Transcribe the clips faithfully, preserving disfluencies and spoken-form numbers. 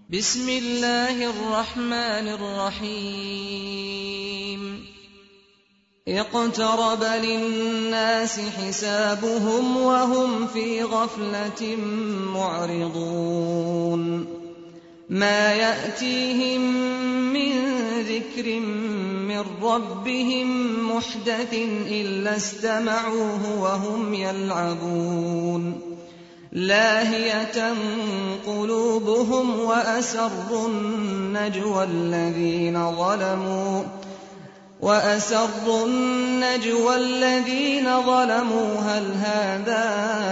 بسم الله الرحمن الرحيم اقترب للناس حسابهم وهم في غفلة معرضون ما يأتيهم من ذكر من ربهم محدث إلا استمعوه وهم يلعبون لاهية قلوبهم وأسروا النجوى الذين ظلموا وأسروا النجوى الذين ظلموا هل هذا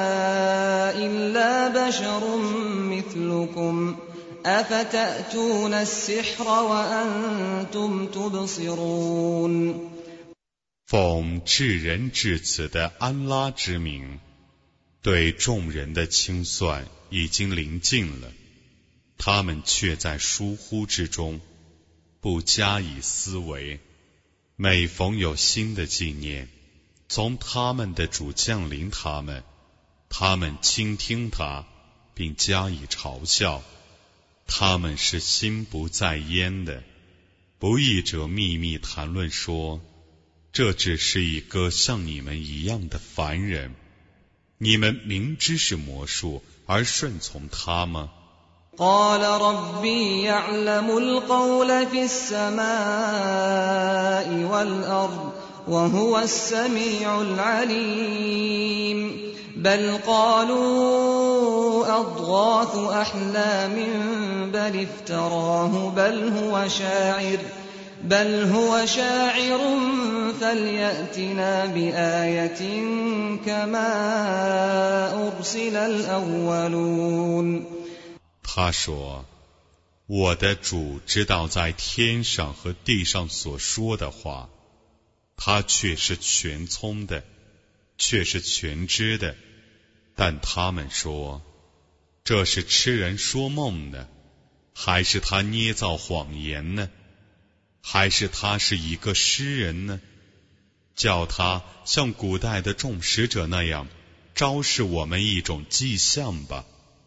إلا بشر مثلكم أفتأتون السحر وأنتم تبصرون 奉至仁至慈的安拉之名，对众人的清算已经临近了，他们却在疏忽之中，不加以思维。每逢有新的纪念从他们的主降临他们，他们倾听他，并加以嘲笑。他们是心不在焉的。不义者秘密谈论说，这只是一个像你们一样的凡人。你们明知是魔术而顺从他吗？ قال ربي يعلم القول في السماء والأرض وهو السميع العليم بل قالوا أضغاث أحلام بل افتراه بل هو شاعر بل هو شاعر فليأتنا بآية كما أرسل الأولون 他说，我的主知道在天上和地上所说的话，他却是全聪的，却是全知的。但他们说，这是痴人说梦呢，还是他捏造谎言呢？还是他是一个诗人呢？叫他像古代的众使者那样昭示我们一种迹象吧。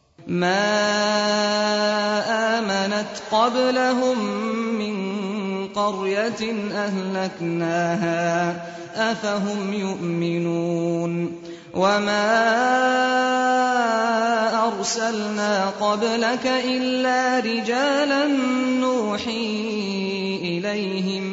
ما آمنت قبلهم من قرية أهلكناها أفهم يؤمنون وما أرسلنا قبلك إلا رجالا نوحي إليهم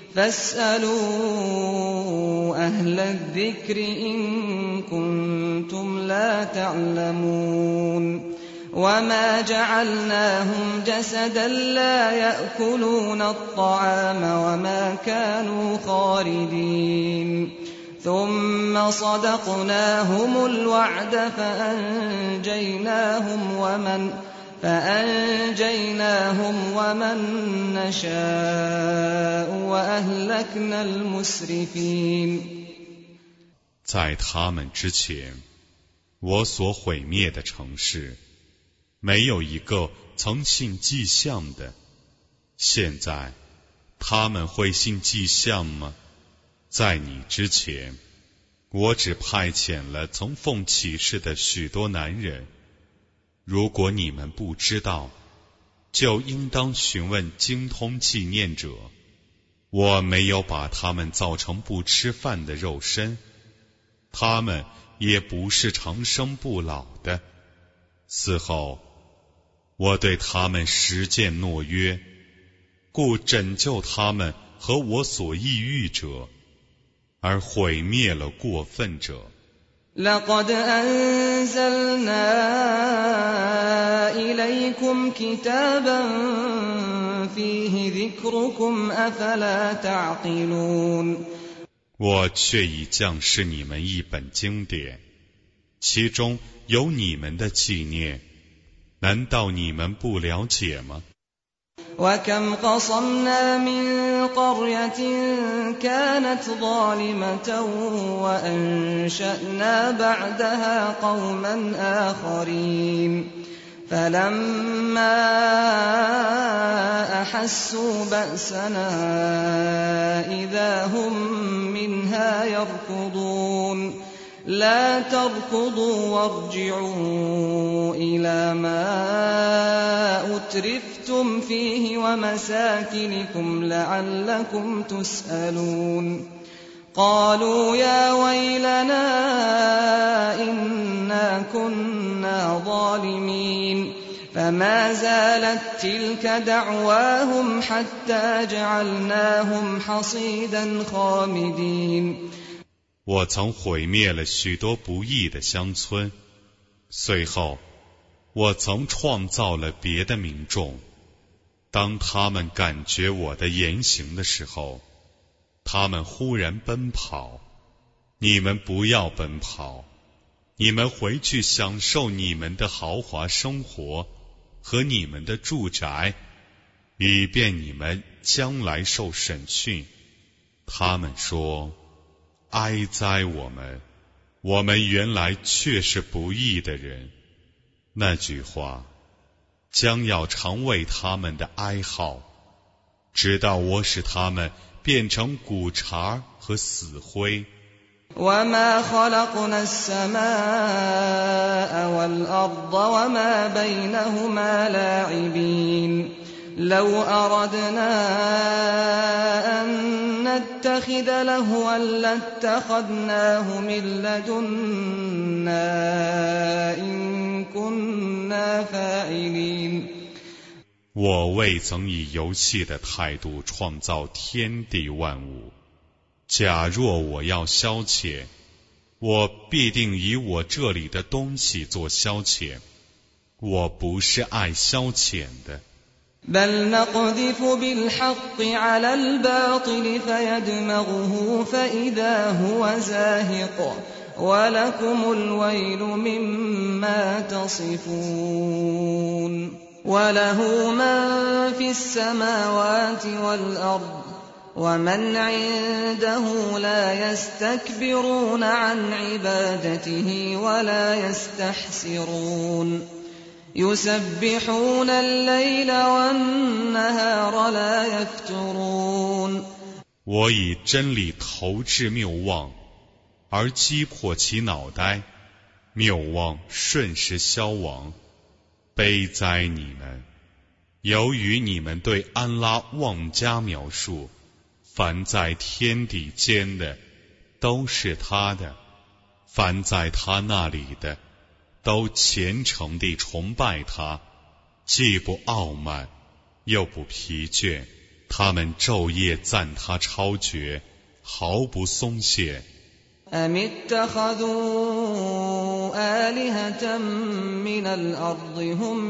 فاسألوا أهل الذكر إن كنتم لا تعلمون وما جعلناهم جسدا لا يأكلون الطعام وما كانوا خالدين ثم صدقناهم الوعد فأنجيناهم ومن فأنجيناهم ومن نشاء وأهلكنا المسرفين 在他们之前，我所毁灭的城市没有一个曾信迹象的。现在他们会信迹象吗？在你之前，我只派遣了曾奉启示的许多男人。如果你们不知道，就应当询问精通纪念者。我没有把他们造成不吃饭的肉身，他们也不是长生不老的。此后，我对他们实践诺约，故拯救他们和我所抑郁者，而毁灭了过分者。 لقد أنزلنا إليكم كتابا فيه ذكركم أفلا تعقلون 我却已降示你们一本经典，其中有你们的纪念，难道你们不了解吗？ وكم قصمنا من قرية كانت ظالمة وأنشأنا بعدها قوما آخرين فلما أحسوا بأسنا إذا هم منها يركضون لا تركضوا وارجعوا إلى ما أترفتم فيه ومساكنكم لعلكم تسألون قالوا يا ويلنا إنا كنا ظالمين فما زالت تلك دعواهم حتى جعلناهم حصيدا خامدين 我曾毁灭了许多不义的乡村，随后我曾创造了别的民众。当他们感觉我的言行的时候，他们忽然奔跑。你们不要奔跑，你们回去享受你们的豪华生活和你们的住宅，以便你们将来受审讯。他们说，哀哉我们，我们原来却是不义的人。那句话将要常为他们的哀号，直到我使他们变成骨茬和死灰。 وما خلقنا السماء والأرض وما بينهما لاعبين لو أردنا أن نتخذ لهوا لاتخذناه من لدنا إن كنا فاعلين 我未曾以游戏的态度创造天地万物，假若我要消遣，我必定以我这里的东西做消遣，我不是爱消遣的。 بل نقذف بالحق على الباطل فيدمغه فإذا هو زاهق ولكم الويل مما تصفون وله من في السماوات والأرض ومن عنده لا يستكبرون عن عبادته ولا يستحسرون يسبحون الليل والنهار لا يفترون 我以真理投掷谬妄，而击破其脑袋，谬妄瞬时消亡。悲哉你们！由于你们对安拉妄加描述，凡在天地间的都是他的，凡在他那里的都虔诚地崇拜他，既不傲慢又不疲倦，他们昼夜赞他超绝，毫不松懈。 أم اتخذوا آلهة من الأرض هم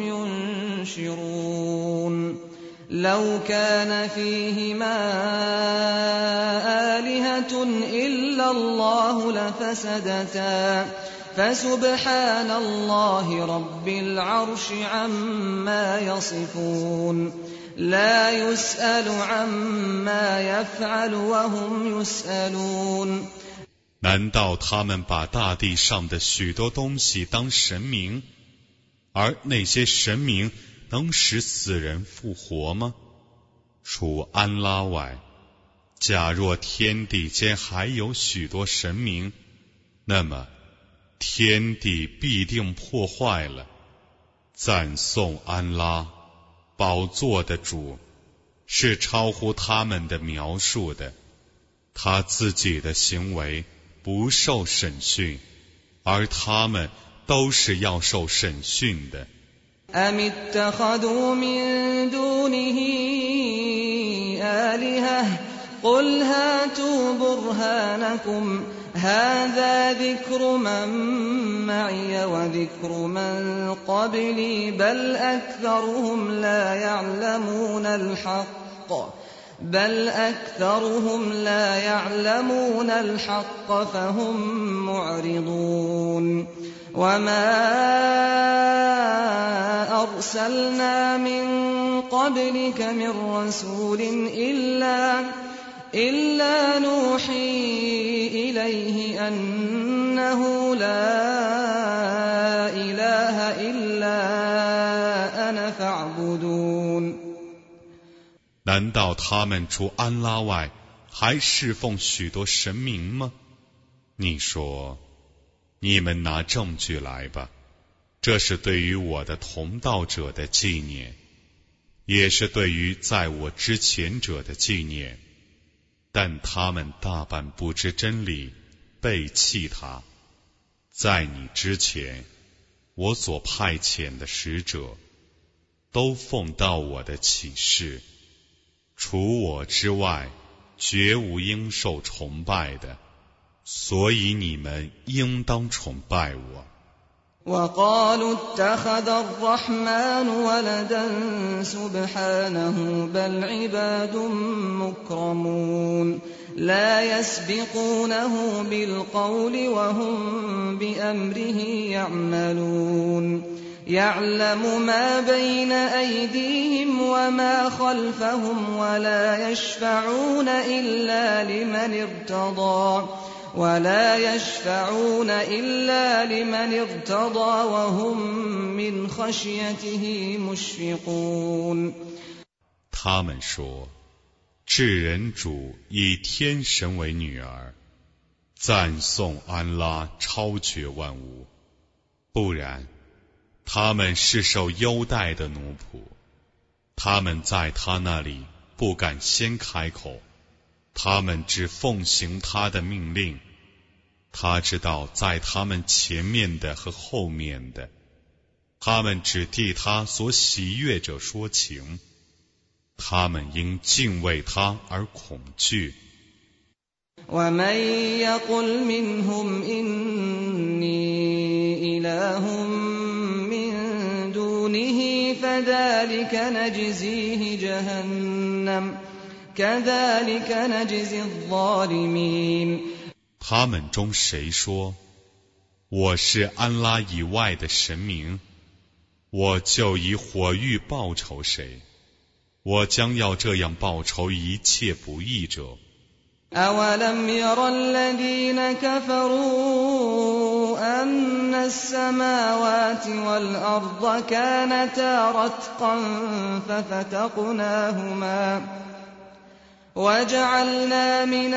ينشرون لو كان فيهما آلهة إلا الله لفسدتا فسبحان الله رب العرش عما يصفون لا يسأل عما يفعل وهم يسألون 难道他们把大地上的许多东西当神明，而那些神明能使死人复活吗？除安拉外，假若天地间还有许多神明，那么天地必定破坏了。赞颂安拉，宝座的主，是超乎他们的描述的，他自己的行为不受审讯，而他们都是要受审讯的。 أم اتخذوا من دونه آلهة قل هاتوا برهانكم هذا ذكر من معي وذكر من قبلي بل أكثرهم لا يعلمون الحق بل أكثرهم لا يعلمون الحق فهم معرضون وما أرسلنا من قبلك من رسول إلا إلا نوحي إليه أنه لا إله إلا أنا فاعبدون 难道他们除安拉外还侍奉许多神明吗？你说， 你们拿证据来吧，这是对于我的同道者的纪念，也是对于在我之前者的纪念。但他们大半不知真理，背弃他。在你之前，我所派遣的使者都奉到我的启示，除我之外，绝无应受崇拜的，所以你们应当崇拜我。 وقالوا اتخذ الرحمن ولدا سبحانه بل عباد مكرمون لا يسبقونه بالقول وهم بأمره يعملون يعلم ما بين أيديهم وما خلفهم ولا يشفعون إلا لمن ارتضى ولا يشفعون إلا لمن ارتضى وهم من خشيته مشفقون 他们说，至人主以天神为女儿，赞颂安拉超绝万物，不然他们是受优待的奴仆，他们在他那里不敢先开口，他们只奉行他的命令，他知道在他们前面的和后面的，他们只替他所喜悦者说情，他们因敬畏他而恐惧。 ومن يقل منهم إني إله من دونه فذلك نجزيه جهنم كذلك نجزي الظالمين 他们中谁说我是安拉以外的神明，我就以火狱报仇谁，我将要这样报仇一切不义者。 أولم ير الذين كفروا أن السماوات والأرض كانتا رتقا ففتقناهما وجعلنا من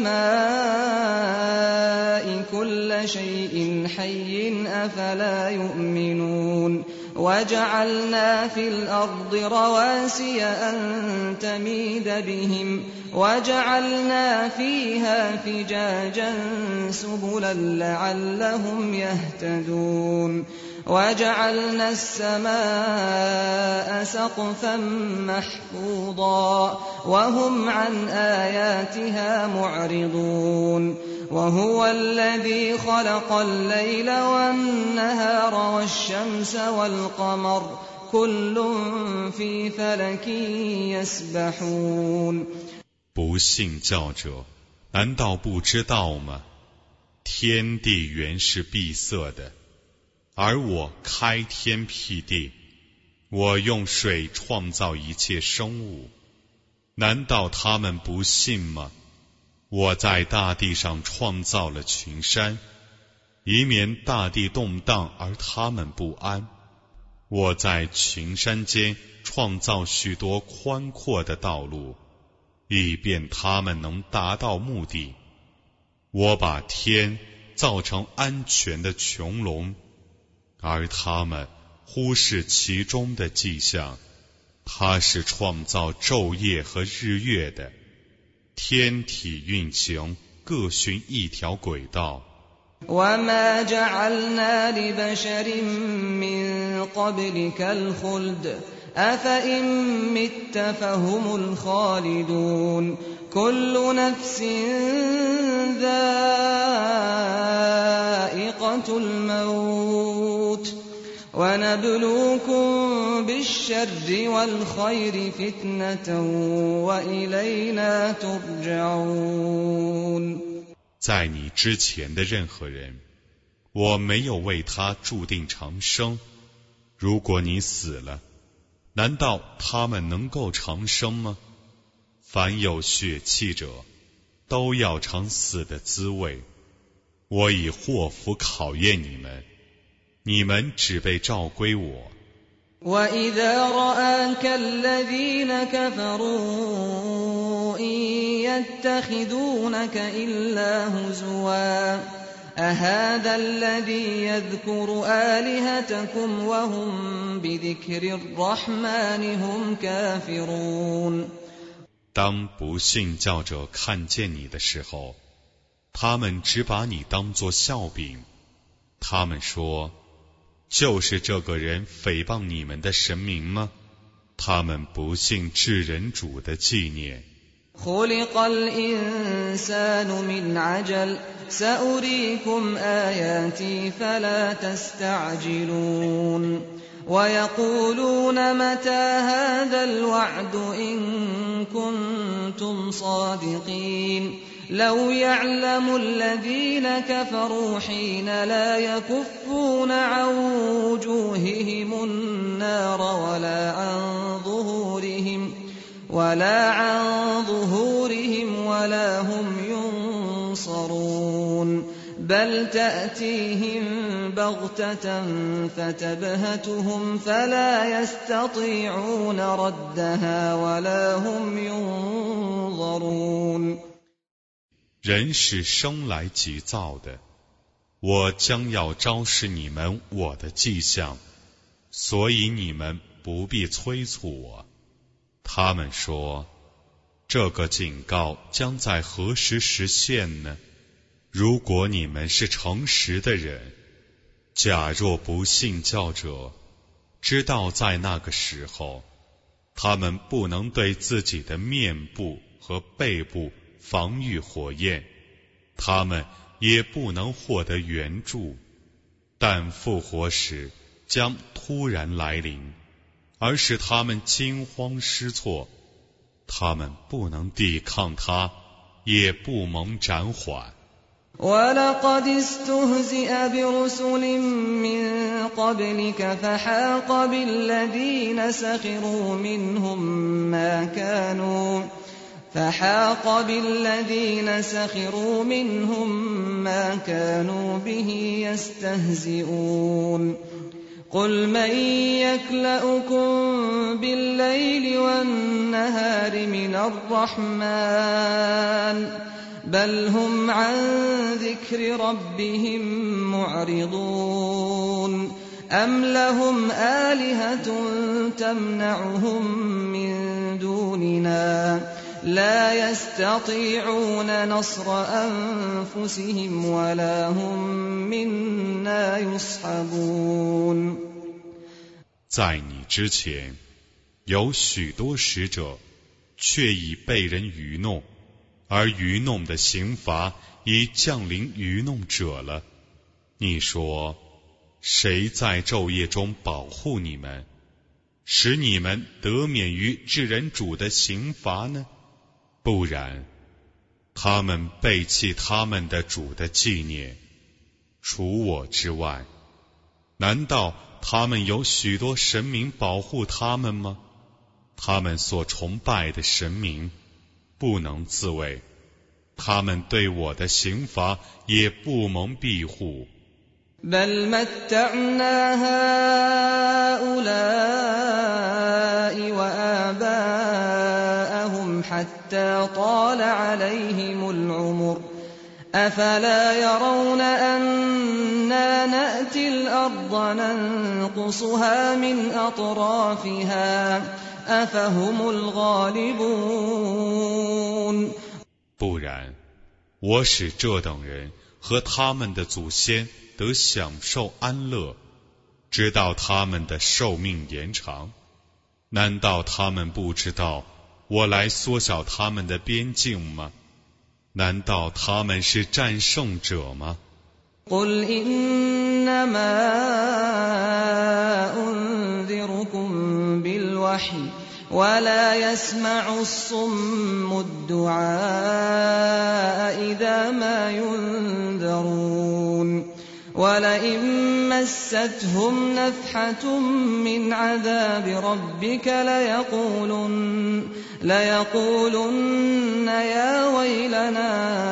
الماء كل شيء حي أفلا يؤمنون وجعلنا في الأرض رواسي أن تميد بهم وجعلنا فيها فجاجا سبلا لعلهم يهتدون وجعلنا السماء سقفا محفوظا وهم عن آياتها معرضون وهو الذي خلق الليل والنهار والشمس والقمر كل في فلك يسبحون 不信教者，难道不知道吗？天地原是闭塞的，而我开天辟地，我用水创造一切生物，难道他们不信吗？我在大地上创造了群山，以免大地动荡而他们不安。我在群山间创造许多宽阔的道路，以便他们能达到目的。我把天造成安全的穹隆，而他们忽视其中的迹象。他是创造昼夜和日月的，天体运行各循一条轨道。 وما جعلنا لبشر من قبلك الخلد أفإن مت فهم الخالدون كل نفس ذائقة الموت ونبلوكم بالشر والخير فتنة وإلينا ترجعون 在你之前的任何人，我没有为他注定长生。如果你死了，难道他们能够长生吗？凡有血气者，都要尝死的滋味。我以祸福考验你们，你们只被召归我。 وَإِذَا رَآكَ الَّذِينَ كَفَرُوا إِن يَتَّخِذُونَكَ إِلَّا هُزُوًا أهذا الذي يذكر آلهتكم وهم بذكر الرحمن هم كافرون。 当不信教者看见你的时候，他们只把你当作笑柄。他们说，就是这个人诽谤你们的神明吗？他们不信至人主的纪念。 خلق الإنسان من عجل سأريكم آياتي فلا تستعجلون ويقولون متى هذا الوعد إن كنتم صادقين لو يعلم الذين كفروا حين لا يكفون عن وجوههم النار ولا عن ظهورهم ولا عن ظهورهم ولا هم ينصرون بل تأتيهم بغتة فتبهتهم فلا يستطيعون ردها ولا هم ينظرون。 人是生来急躁的，我将要昭示你们我的迹象，所以你们不必催促我。他们说，这个警告将在何时实现呢？如果你们是诚实的人，假若不信教者知道在那个时候，他们不能对自己的面部和背部防御火焰，他们也不能获得援助，但复活时将突然来临，而使他们惊慌失措，他们不能抵抗它，也不蒙暂缓。 وَلَقَدِ اسْتُهْزِئَ بِرُسُلٍ مِّن قَبْلِكَ فَحَاقَ بِالَّذِينَ سَخِرُوا مِنْهُم مَّا كَانُوا فحاق بالذين سخروا منهم ما كانوا به يستهزئون قل من يكلؤكم بالليل والنهار من الرحمن بل هم عن ذكر ربهم معرضون أم لهم آلهة تمنعهم من دوننا لا يستطيعون نصر أنفسهم ولا هم منا يصحبون。 在你之前，有许多使者，却已被人愚弄，而愚弄的刑罚已降临愚弄者了。你说，谁在昼夜中保护你们，使你们得免于至人主的刑罚呢？不然，他们背弃他们的主的纪念，除我之外，难道他们有许多神明保护他们吗？他们所崇拜的神明不能自卫，他们对我的刑罚也不蒙庇护。 بل متعنا هؤلاء وآباءهم حتى طال عليهم العمر أفلا يرون أنا نأتي الأرض ننقصها من أطرافها أفهم الغالبون。 不然，我使这等人和他们的祖先得享受安乐，直到他们的寿命延长。难道他们不知道我来缩小他们的边境吗？难道他们是战胜者吗？ قل إنما أنذركم بالوحي ولا يسمع الصم الدعاء إذا ما ينذرون ولئن مستهم نفحة من عذاب ربك ليقولن, ليقولن يا ويلنا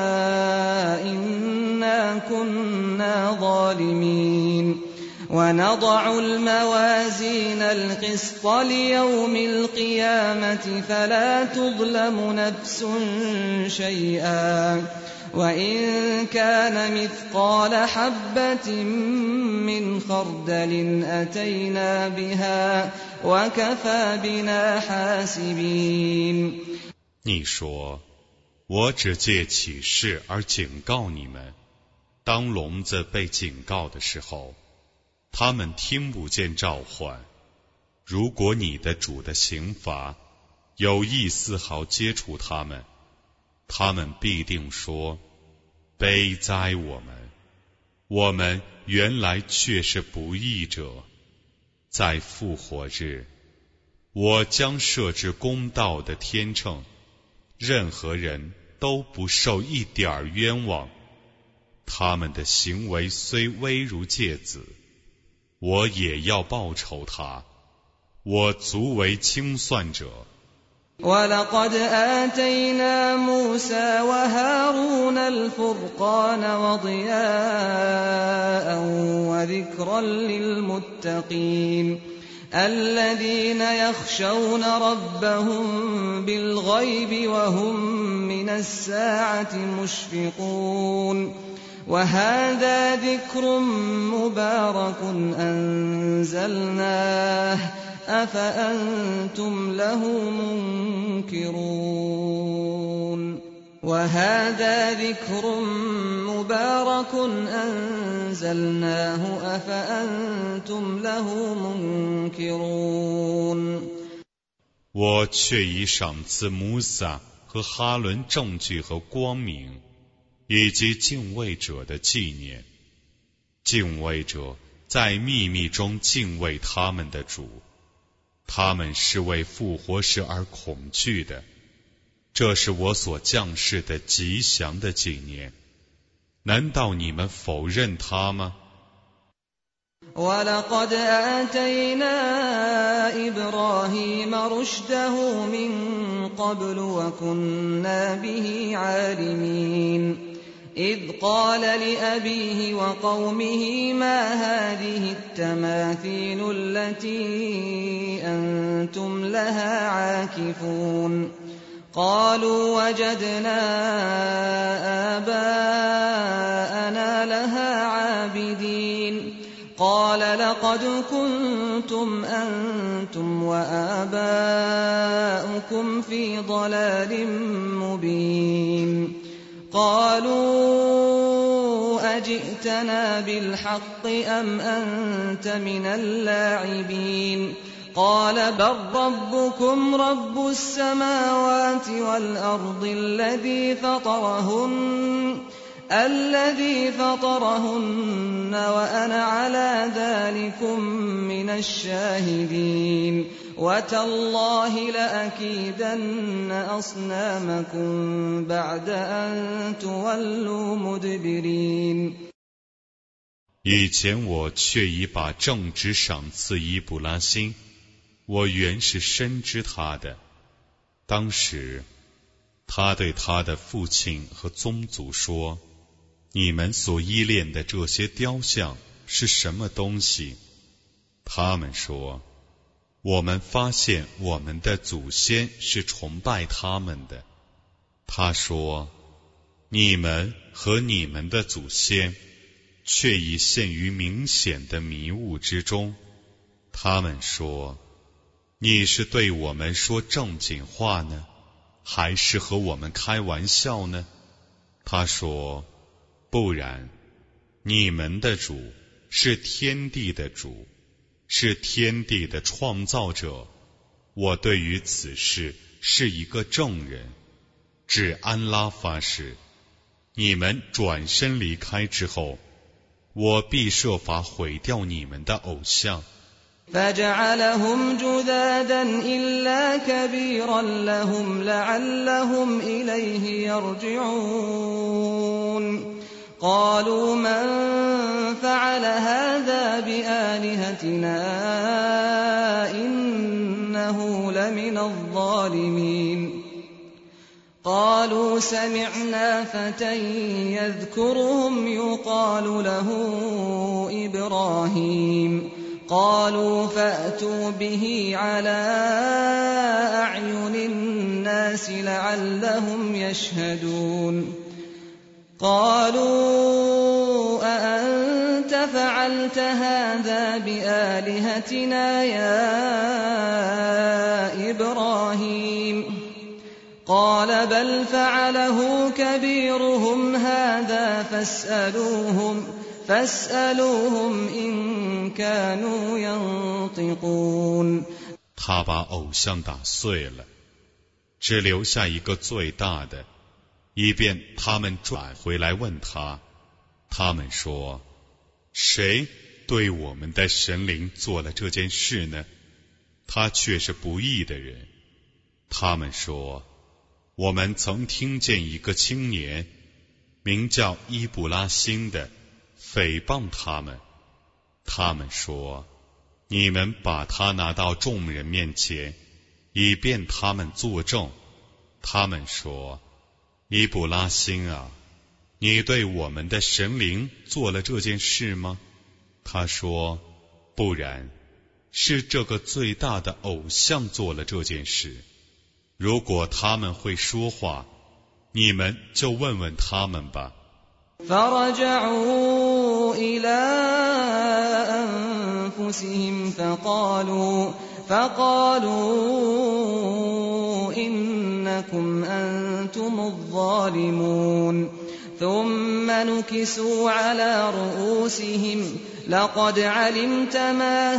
إنا كنا ظالمين ونضع الموازين القسط ليوم القيامة فلا تظلم نفس شيئا وإن كان مثقال حبة من خردل أتينا بها وكفى بنا حاسبين。 你说，我只借启示而警告你们，当聋子被警告的时候，他们听不见召唤。如果你的主的刑罚有意丝毫接触他们，他们必定说：悲哉我们！我们原来却是不义者。在复活日，我将设置公道的天秤，任何人都不受一点冤枉。他们的行为虽微如芥子，我也要报酬他，我足为清算者。 وَلَقَدْ آتَيْنَا مُوسَى وَهَارُونَ الْفُرْقَانَ وَضِيَاءً وَذِكْرًا لِّلْمُتَّقِينَ الَّذِينَ يَخْشَوْنَ رَبَّهُم بِالْغَيْبِ وَهُم مِّنَ السَّاعَةِ مُشْفِقُونَ وَهَذَا ذِكْرٌ مُّبَارَكٌ أَنزَلْنَاهُ أَفَأَنتُمْ لَهُ مُنكِرُونَ وَهَذَا ذِكْرٌ مُّبَارَكٌ أَنزَلْنَاهُ أَفَأَنتُمْ لَهُ مُنكِرُونَ 我却已赏赐摩萨和哈伦证据和光明，以及敬畏者的纪念。敬畏者在秘密中敬畏他们的主，他们是为复活时而恐惧的。这是我所降世的吉祥的纪念，难道你们否认它吗 وَلَقَدْ آتَيْنَا إِبْرَاهِيمَ رُشْدَهُ مِن قَبْلُ وَكُنَّا بِهِ عَالِمِينَ إِذْ قَالَ لِأَبِيهِ وَقَوْمِهِ مَا هَٰذِهِ التَّمَاثِيلُ الَّتِي أَنتُمْ لَهَا عَاكِفُونَ قَالُوا وَجَدْنَا آبَاءَنَا لَهَا عَابِدِينَ قَالَ لَقَدْ كُنتُمْ أَنتُمْ وَآبَاؤُكُمْ فِي ضَلَالٍ مُّبِينٍ قَالُوا أَجِئْتَنَا بِالْحَقِّ أَمْ أَنتَ مِنَ اللاعبين قَالَ بَل رَّبُّكُمْ رَبُّ السَّمَاوَاتِ وَالْأَرْضِ الَّذِي فَطَرَهُنَّ الَّذِي فَطَرَهُنَّ وَأَنَا عَلَى ذَلِكُمْ مِنَ الشَّاهِدِينَ وَتَاللَّهِ لَأَكِيدَنَّ أَصْنَامَكُمْ بَعْدَ أَن تُوَلُّوا مُدْبِرِينَ 以前我却已把正直赏赐伊布拉欣，我原是深知他的。当时他对他的父亲和宗族说：你们所依恋的这些雕像是什么东西？他们说：我们发现我们的祖先是崇拜他们的。他说：你们和你们的祖先却已陷于明显的迷雾之中。他们说：你是对我们说正经话呢，还是和我们开玩笑呢？他说：不然，你们的主是天地的主，是天地的创造者。我对于此事是一个证人，指安拉发誓，你们转身离开之后，我必设法毁掉你们的偶像。 فَجَعَلَهُمْ جُذَاذًا إِلَّا كَبِيرًا لَّهُمْ لَعَلَّهُمْ إِلَيْهِ يَرْجِعُونَ قَالُوا مَن فَعَلَ هَٰذَا بِآلِهَتِنَا إِنَّهُ لَمِنَ الظَّالِمِينَ قَالُوا سَمِعْنَا فَتًى يَذْكُرُهُمْ يُقَالُ لَهُ إِبْرَاهِيمُ قَالُوا فَأْتُوا بِهِ عَلَىٰ أَعْيُنِ النَّاسِ لَعَلَّهُمْ يَشْهَدُونَ قالوا أأنت فعلت هذا بآلهتنا يا إبراهيم قال بل فعله كبيرهم هذا فاسألوهم فاسألوهم إن كانوا ينطقون。 他把偶像打碎了，只留下一个最大的，以便他们转回来问他。他们说：谁对我们的神灵做了这件事呢？他却是不义的人。他们说：我们曾听见一个青年名叫伊布拉欣的诽谤他们。他们说：你们把他拿到众人面前，以便他们作证。他们说：伊布拉欣啊，你对我们的神灵做了这件事吗？他说：不然，是这个最大的偶像做了这件事。如果他们会说话，你们就问问他们吧。 فرجعوا إلى أنفسهم فقالوا فقالوا إنكم أنتم الظالمون ثم نكسوا على رؤوسهم لقد علمت ما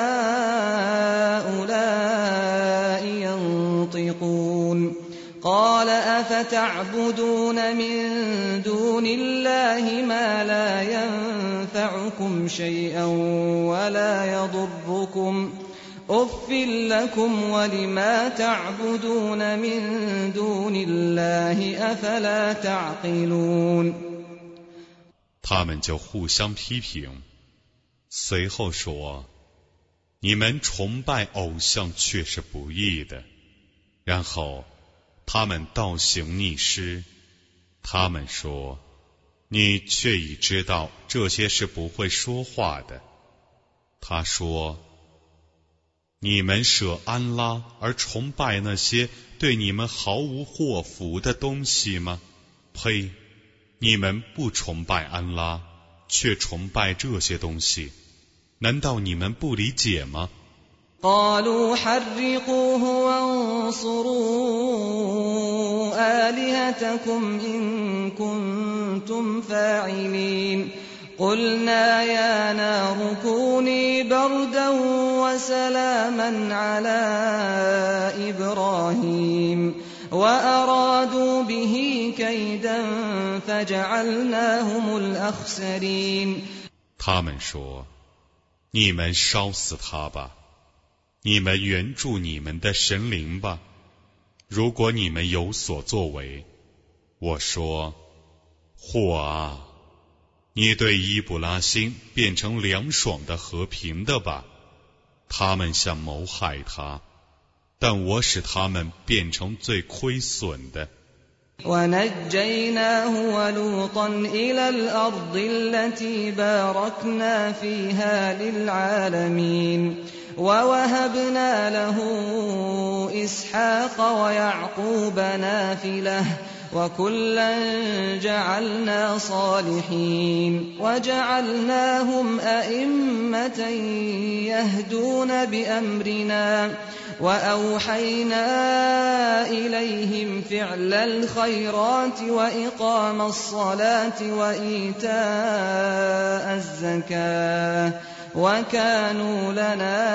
هؤلاء ينطقون قال أفتعبدون من دون الله ما لا ينفعكم شيئا ولا يضركم أف لكم ولما تعبدون من دون الله أفلا تعقلون。 他们就互相批评，随后说：你们崇拜偶像却是不义的。然后他们倒行逆施，他们说：你却已知道这些是不会说话的。他说：你们舍安拉而崇拜那些对你们毫无祸福的东西吗？呸！你们不崇拜安拉，却崇拜这些东西，难道你们不理解吗 قالوا حرقوه وانصروا آلهتكم إن كنتم فاعلين قلنا يا نار كوني بردا وسلاما على إبراهيم وأرادوا به كيدا فجعلناهم الأخسرين。 他们说：你们烧死他吧，你们援助你们的神灵吧，如果你们有所作为。我说：祸啊，你对伊布拉欣变成凉爽的和平的吧，他们想谋害他，但我使他们变成最亏损的。 ونجيناه ولوطا إلى الأرض التي باركنا فيها للعالمين ووهبنا له إسحاق ويعقوب نافلة وكلا جعلنا صالحين وجعلناهم أئمة يهدون بأمرنا وأوحينا إليهم فعل الخيرات وإقام الصلاة وإيتاء الزكاة وكانوا لنا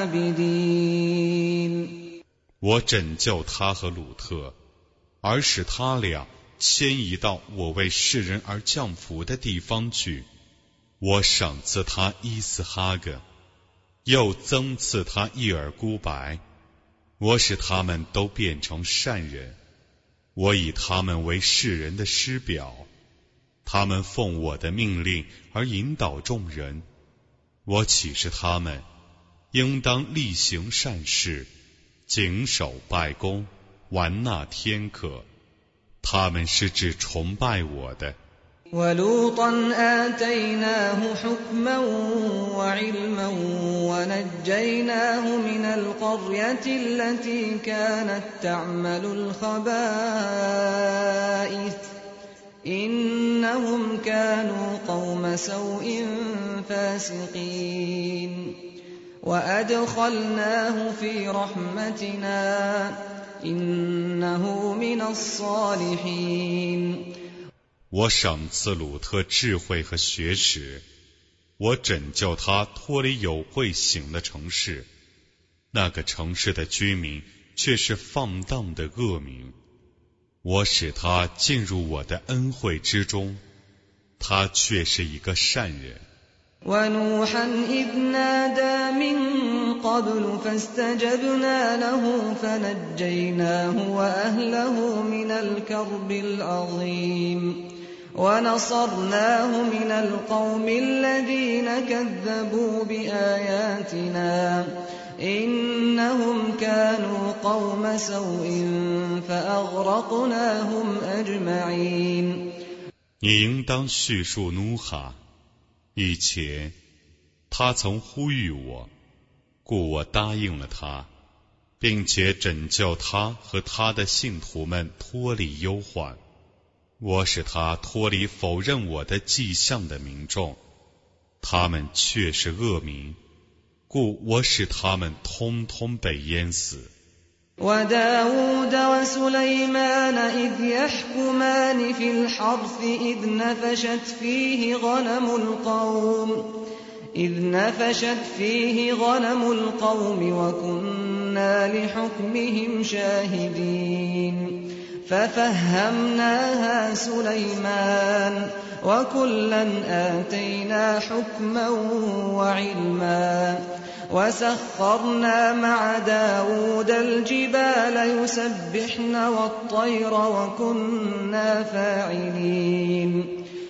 عابدين。 我拯救他和鲁特，而使他俩迁移到我为世人而降福的地方去。我赏赐他伊斯哈格，又增赐他一尔孤白。我使他们都变成善人，我以他们为世人的师表，他们奉我的命令而引导众人。我启示他们应当力行善事，谨守拜功，玩纳天课。他们是指崇拜我的。 ولوطا آتيناه حكما وعلما ونجيناه من القرية التي كانت تعمل الخبائث إنهم كانوا قوم سوء فاسقين وأدخلناه في رحمتنا إنه من الصالحين。 我赏赐鲁特智慧和学识，我拯救他脱离有慧醒的城市，那个城市的居民却是放荡的恶民。我使他进入我的恩惠之中，他却是一个善人。 ونوحا إذ نادى من قبل فاستجبنا له فنجيناه وأهله من الكرب العظيم ونصرناه من القوم الذين كذبوا بآياتنا إنهم كانوا قوم سوء فأغرقناهم أجمعين。 你应当叙述努哈，以前他曾呼吁我，故我答应了他，并且拯救他和他的信徒们脱离忧患。我使他脱离否认我的迹象的民众，他们却是恶民，故我使他们通通被淹死。 وداود وسليمان إذ يحكمان في الحرث إذ نفشت فيه غنم القوم إذ نفشت فيه غنم القوم وكنا لحكمهم شاهدين ففهمناها سليمان وكلا آتينا حكما وعلما وسخرنا مع داود الجبال يسبحن والطير وكنا فاعلين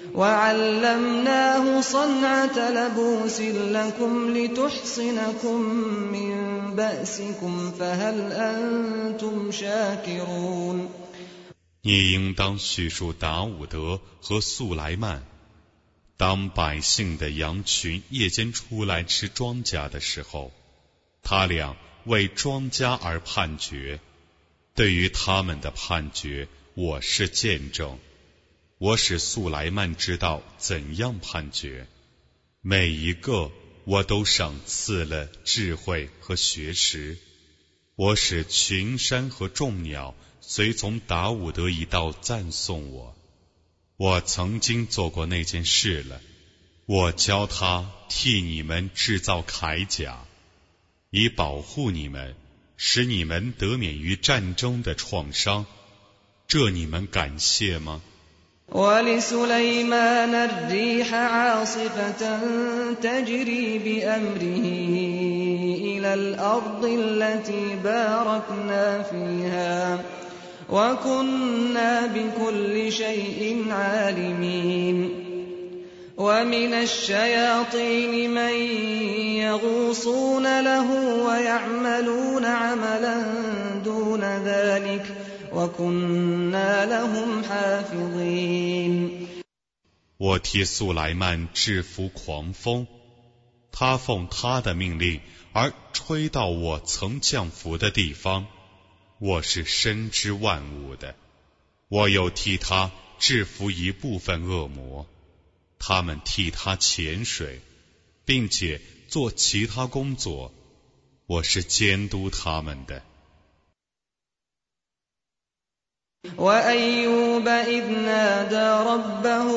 وعلمناه صنعة لبوس لكم لتحصنكم من بأسكم فهل أنتم شاكرون。 你应当叙述达伍德和素莱曼，当百姓的羊群夜间出来吃庄稼的时候，他俩为庄稼而判决。对于他们的判决，我是见证。我使素莱曼知道怎样判决，每一个我都赏赐了智慧和学识。我使群山和众鸟随从达伍德一道赞颂我。我曾经做过那件事了，我教他替你们制造铠甲，以保护你们，使你们得免于战争的创伤。这你们感谢吗？ ولسليمان الريح عاصفة تجري بأمره إلى الأرض التي باركنا فيها وكنا بكل شيء عالمين ومن الشياطين من يغوصون له ويعملون عملا دون ذلك وكنا لهم حافظين。 我替素莱曼制服狂风，他奉他的命令而吹到我曾降服的地方。我是深知万物的，我又替他制服一部分恶魔，他们替他潜水，并且做其他工作，我是监督他们的。 وأيوب إذ نادى ربه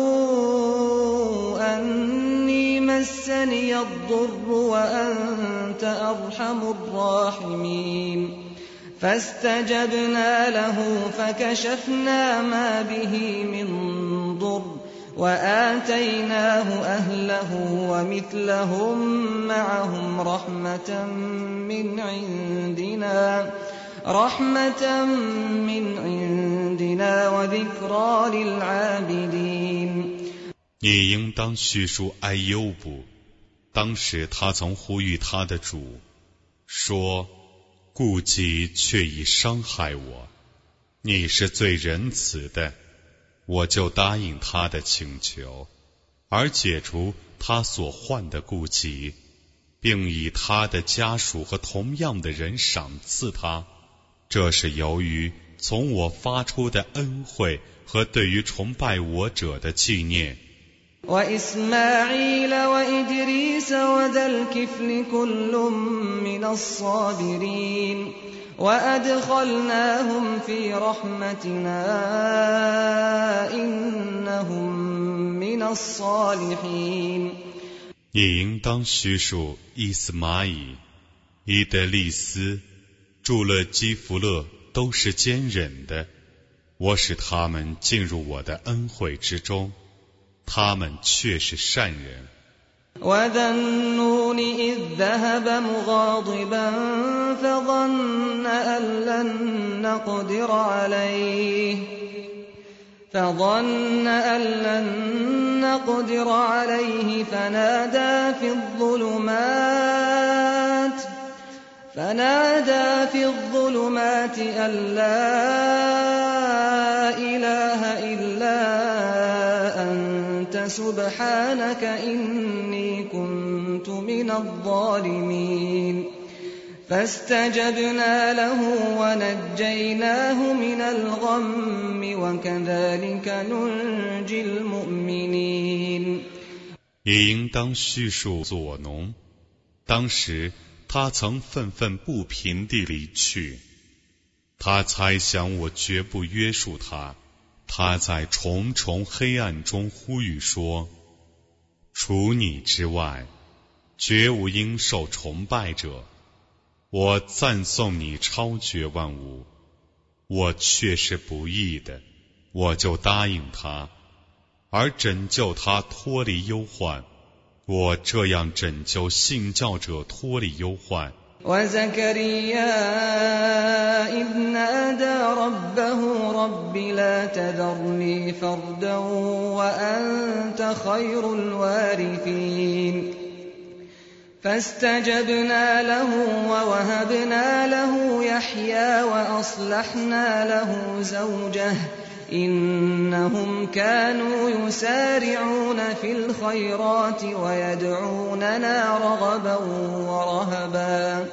أني مسني الضر وأنت أرحم الراحمين فاستجبنا له فكشفنا ما به من ضر وآتيناه أهله ومثلهم معهم رحمة من عندنا رحمة من عندنا وذكرى للعابدين。 你应当叙述埃优布，当时他曾呼吁他的主，说：顾忌却已伤害我，你是最仁慈的，我就答应他的请求，而解除他所患的顾忌，并以他的家属和同样的人赏赐他。这是由于从我发出的恩惠和对于崇拜我者的纪念。 وإسماعيل وإدريس وذا الكفل كل من الصابرين وأدخلناهم في رحمتنا إنهم من الصالحين。 你应当叙述伊斯玛仪、伊德利斯、祝勒基弗勒都是坚忍的，我使他们进入我的恩惠之中，他们却是善人。 وذا النون إذ ذهب مغاضبا فظن أن لن نقدر عليه فظن أن لن نقدر عليه فنادى في الظلمات فنادى في الظلمات أن لا إله إلا أنت سبحانك إني كنت من الظالمين فاستجبنا له ونجيناه من الغم وكذلك ننجي المؤمنين。 也应当叙述左农，当时他曾愤愤不平地离去，他猜想我绝不约束他，他在重重黑暗中呼吁说，除你之外绝无应受崇拜者，我赞颂你超绝万物，我却是不义的，我就答应他，而拯救他脱离忧患，我这样拯救信教者脱离忧患。 وزكريا إذ نادى ربه رب لا تذرني فردا وأنت خير الوارثين فاستجبنا له ووهبنا له يحيى وأصلحنا له زوجه إنهم كانوا يسارعون في الخيرات ويدعوننا رغبا ورهبا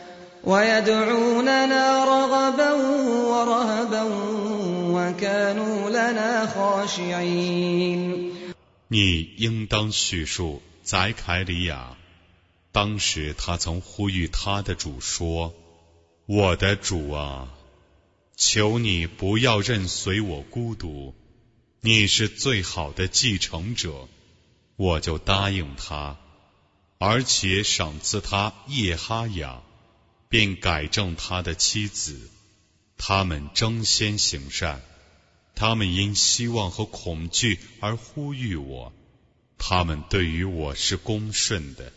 ويدعوننا رغبا ورهبا وكانوا لنا خاشعين。 你应当叙述宰凯里亚，当时他曾呼吁他的主说，我的主啊，求你不要任随我孤独，你是最好的继承者，我就答应他，而且赏赐他叶哈雅，并改正他的妻子，他们争先行善，他们因希望和恐惧而呼吁我，他们对于我是恭顺的。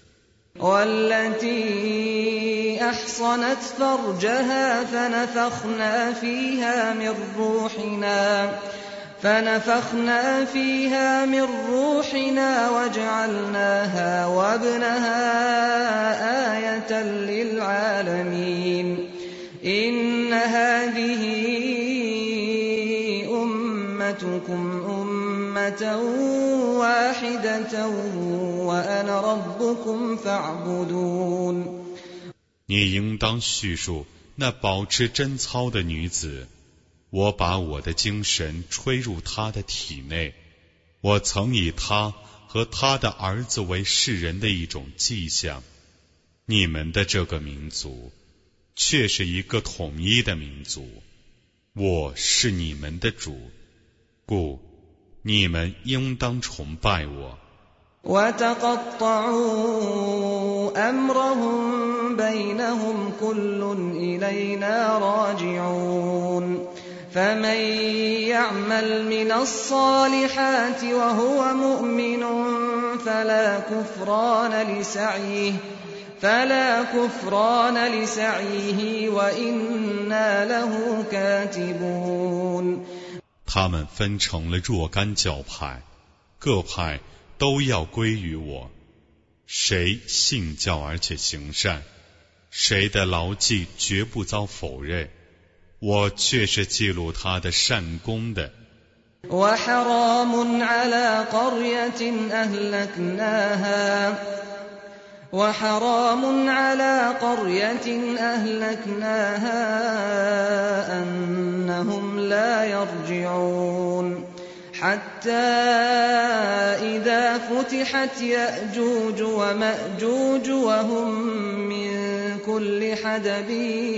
والتي أحصنت فرجها فنفخنا فيها من روحنا فنفخنا فيها من روحنا وجعلناها وابنها آية للعالمين إن هذه أمتكم أمة واحدة وأنا ربكم فاعبدون。 你应当叙述那保持贞操的女子，我把我的精神吹入她的体内，我曾以她和她的儿子为世人的一种迹象。你们的这个民族却是一个统一的民族，我是你们的主，故你们应当崇拜我。 وتقطعوا أمرهم بينهم كل إلينا راجعون فمن يعمل من الصالحات وهو مؤمن فلا كفران لسعيه فلا كفران لسعيه وإنا له كاتبون。 他们分成了若干教派，各派都要归于我，谁信教而且行善，谁的牢记绝不遭否认，我却是记录他的善功的。 وحرام على قرية أهلكناها وحرام على قرية أهلكناها أنهم لا يرجعون حتى إذا فتحت يأجوج ومأجوج وهم من كل حدب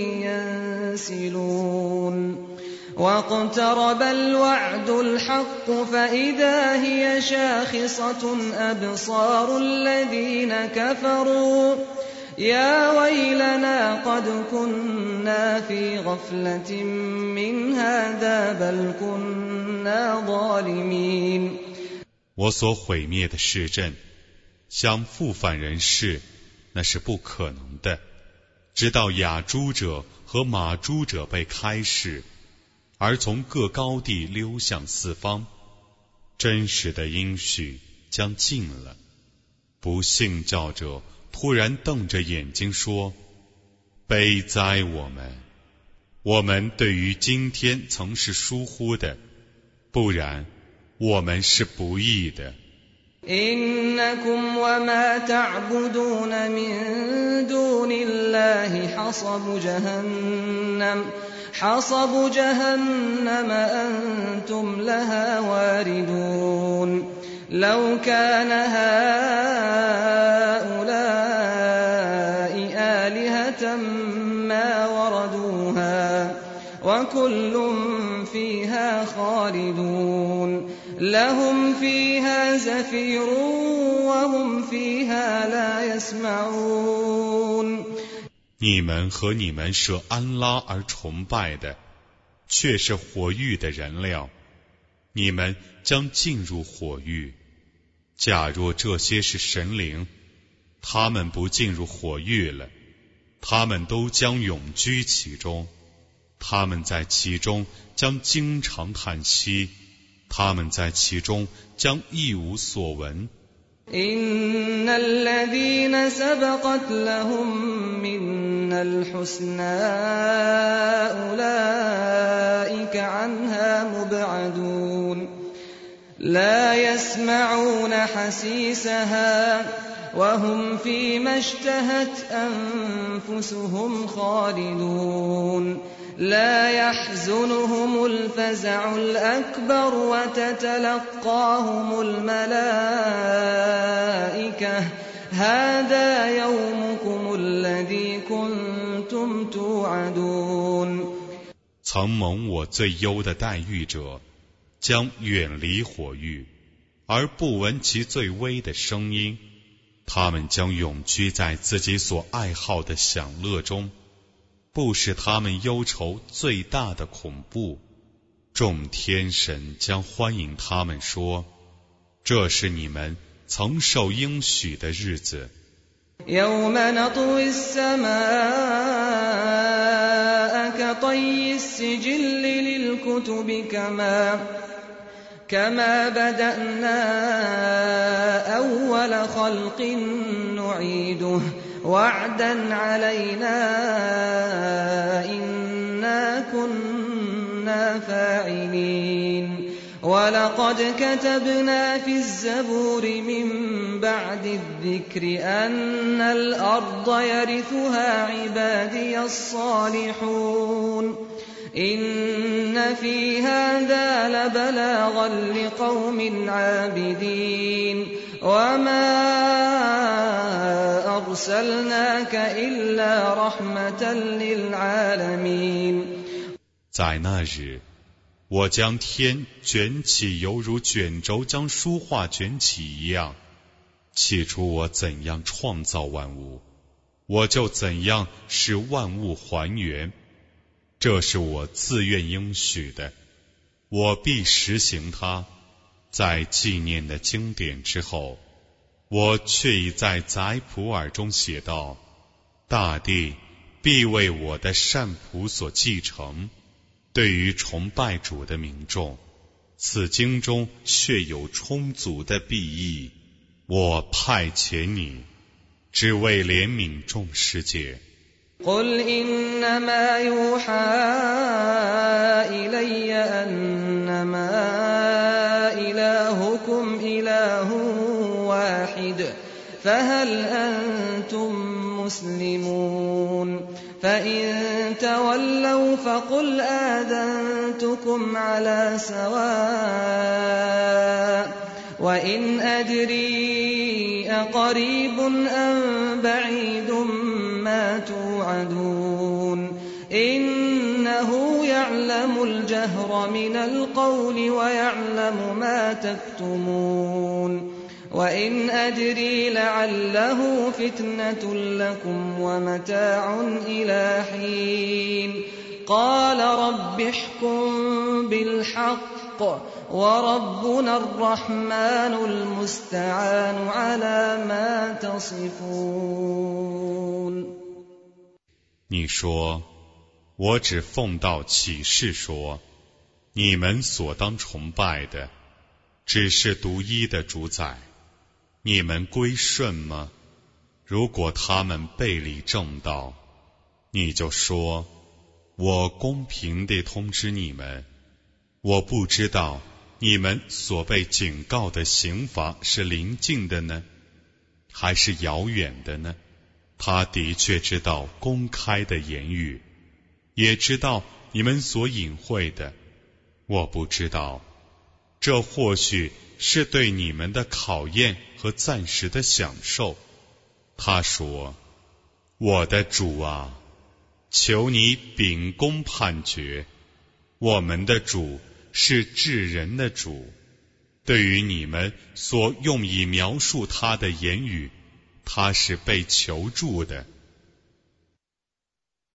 ينسلون واقترب الوعد الحق فإذا هي شاخصة أبصار الذين كفروا يا ويلنا قد كنا في غفلة من هذا بل كنا ظالمين。 我所毁灭的市镇，像复返人世，那是不可能的。直到亚诸者和马诸者被开示，而从各高地溜向四方，真实的应许将近了。不信教者突然瞪着眼睛说：悲哉我们！我们对于今天曾是疏忽的，不然我们是不义的。 إنكم وما تعبدون من دون الله حصب جهنم حصب جهنم أنتم لها واردون لو كان هؤلاء آلهة ما وردوها وكل فيها خالدون لهم فيها زفير وهم فيها لا يسمعون。 你们和你们舍安拉而崇拜的，却是火狱的燃料，你们将进入火狱。假若这些是神灵，他们不进入火狱了，他们都将永居其中，他们在其中将经常叹息，他们在其中将一无所闻。 إن الذين سبقت لهم منا الحسنى أولئك عنها مبعدون لا يسمعون حسيسها وهم فيما اشتهت أنفسهم خالدون لا يحزنهم الفزع الأكبر وتتلقاهم الملائكة هذا يومكم الذي كنتم توعدون。 曾蒙我最优的待遇者，将远离火狱，而不闻其最微的声音，他们将永居在自己所爱好的享乐中。不使他们忧愁最大的恐怖，众天神将欢迎他们说：这是你们曾受应许的日子。 يوم نطوي السماء كطي السجل للكتب كما كما بدأنا أول خلق نعيده وعدا علينا إنا كنا فاعلين ولقد كتبنا في الزبور من بعد الذكر أن الأرض يرثها عبادي الصالحون إن في هذا لبلاغا لقوم عابدين وما أرسلناك إلا رحمة للعالمين。 在那日，我将天卷起，犹如卷轴将书画卷起一样。起初我怎样创造万物，我就怎样使万物还原。这是我自愿应许的，我必实行它。在纪念的经典之后，我却已在载普尔中写道：大地必为我的善仆所继承。对于崇拜主的民众，此经中确有充足的裨益。我派遣你，只为怜悯众世界。 قل إنما يوحى إلي أنما إلهكم إله واحد فهل أنتم مسلمون فإن تولوا فقل آذنتكم على سواء وإن أدري أقريب أم بعيد ما توعدون إنه يعلم الجهر من القول ويعلم ما تكتمون وإن أدري لعله فتنة لكم ومتاع إلى حين قال رب احكم بالحق وربنا الرحمن المستعان على ما تصفون。 你说，我只奉道启示说，你们所当崇拜的，只是独一的主宰。你们归顺吗？如果他们背离正道，你就说，我公平地通知你们，我不知道你们所被警告的刑罚是临近的呢，还是遥远的呢？他的确知道公开的言语，也知道你们所隐晦的。我不知道，这或许是对你们的考验和暂时的享受。他说，我的主啊，求你秉公判决，我们的主是治人的主，对于你们所用以描述他的言语，他是被求助的。